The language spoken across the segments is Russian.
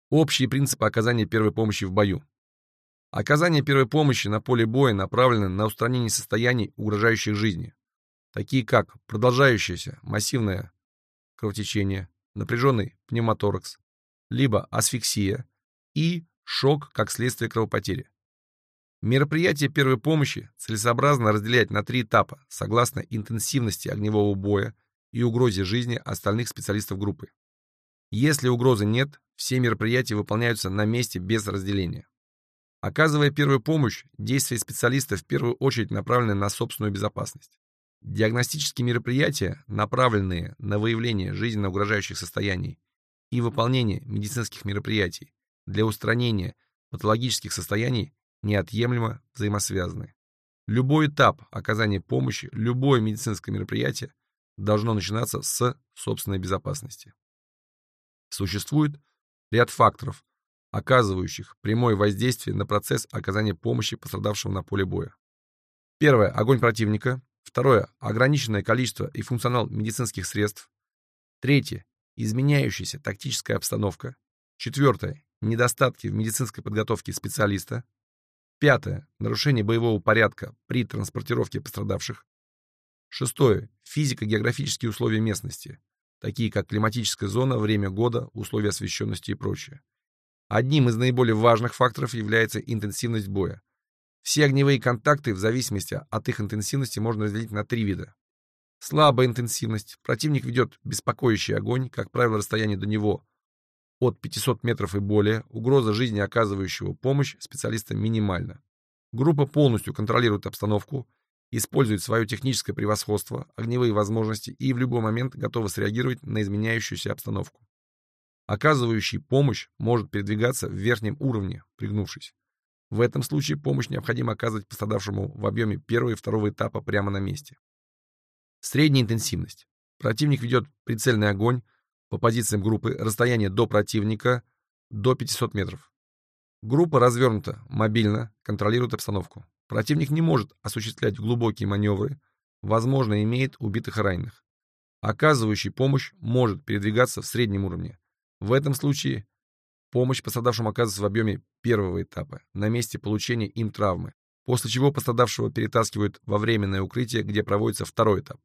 Общие принципы оказания первой помощи в бою. Оказание первой помощи на поле боя направлено на устранение состояний, угрожающих жизни, такие как продолжающееся массивное кровотечение, напряженный пневмоторакс, либо асфиксия и шок как следствие кровопотери. Мероприятия первой помощи целесообразно разделять на 3 этапа согласно интенсивности огневого боя и угрозе жизни остальных специалистов группы. Если угрозы нет, все мероприятия выполняются на месте без разделения. Оказывая первую помощь, действия специалиста в первую очередь направлены на собственную безопасность. Диагностические мероприятия, направленные на выявление жизненно угрожающих состояний и выполнение медицинских мероприятий для устранения патологических состояний, неотъемлемо взаимосвязаны. Любой этап оказания помощи, любое медицинское мероприятие должно начинаться с собственной безопасности. Существует ряд факторов, оказывающих прямое воздействие на процесс оказания помощи пострадавшему на поле боя. Первое – огонь противника. Второе – ограниченное количество и функционал медицинских средств. Третье – изменяющаяся тактическая обстановка. Четвертое – недостатки в медицинской подготовке специалиста. Пятое – нарушение боевого порядка при транспортировке пострадавших. Шестое – физико-географические условия местности, такие как климатическая зона, время года, условия освещенности и прочее. Одним из наиболее важных факторов является интенсивность боя. Все огневые контакты в зависимости от их интенсивности можно разделить на 3 вида. Слабая интенсивность. Противник ведет беспокоящий огонь, как правило, расстояние до него от 500 метров и более. Угроза жизни оказывающего помощь специалиста минимальна. Группа полностью контролирует обстановку, использует свое техническое превосходство, огневые возможности и в любой момент готова среагировать на изменяющуюся обстановку. Оказывающий помощь может передвигаться в верхнем уровне, пригнувшись. В этом случае помощь необходимо оказывать пострадавшему в объеме первого и второго этапа прямо на месте. Средняя интенсивность. Противник ведет прицельный огонь по позициям группы, расстояние до противника до 500 метров. Группа развернута, мобильно, контролирует обстановку. Противник не может осуществлять глубокие маневры, возможно, имеет убитых и раненых. Оказывающий помощь может передвигаться в среднем уровне. В этом случае помощь пострадавшему оказывается в объеме первого этапа, на месте получения им травмы, после чего пострадавшего перетаскивают во временное укрытие, где проводится второй этап.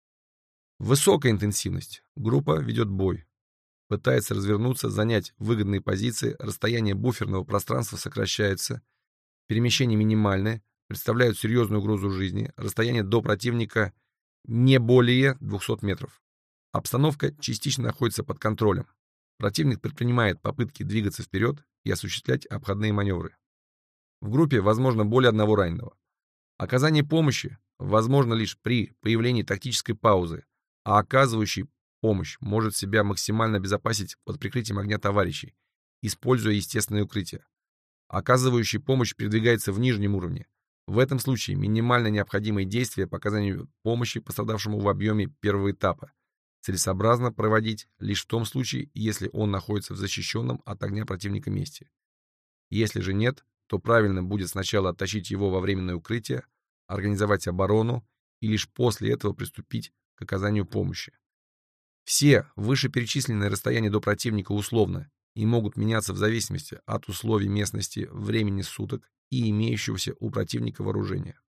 Высокая интенсивность. Группа ведет бой. Пытается развернуться, занять выгодные позиции, расстояние буферного пространства сокращается, перемещения минимальны, представляют серьезную угрозу жизни, расстояние до противника не более 200 метров. Обстановка частично находится под контролем. Противник предпринимает попытки двигаться вперед и осуществлять обходные маневры. В группе возможно более одного раненого. Оказание помощи возможно лишь при появлении тактической паузы, а оказывающий помощь может себя максимально обезопасить под прикрытием огня товарищей, используя естественное укрытие. Оказывающий помощь передвигается в нижнем уровне. В этом случае минимально необходимые действия по оказанию помощи пострадавшему в объеме первого этапа целесообразно проводить лишь в том случае, если он находится в защищенном от огня противника месте. Если же нет, то правильно будет сначала оттащить его во временное укрытие, организовать оборону и лишь после этого приступить к оказанию помощи. Все вышеперечисленные расстояния до противника условны и могут меняться в зависимости от условий местности, времени суток и имеющегося у противника вооружения.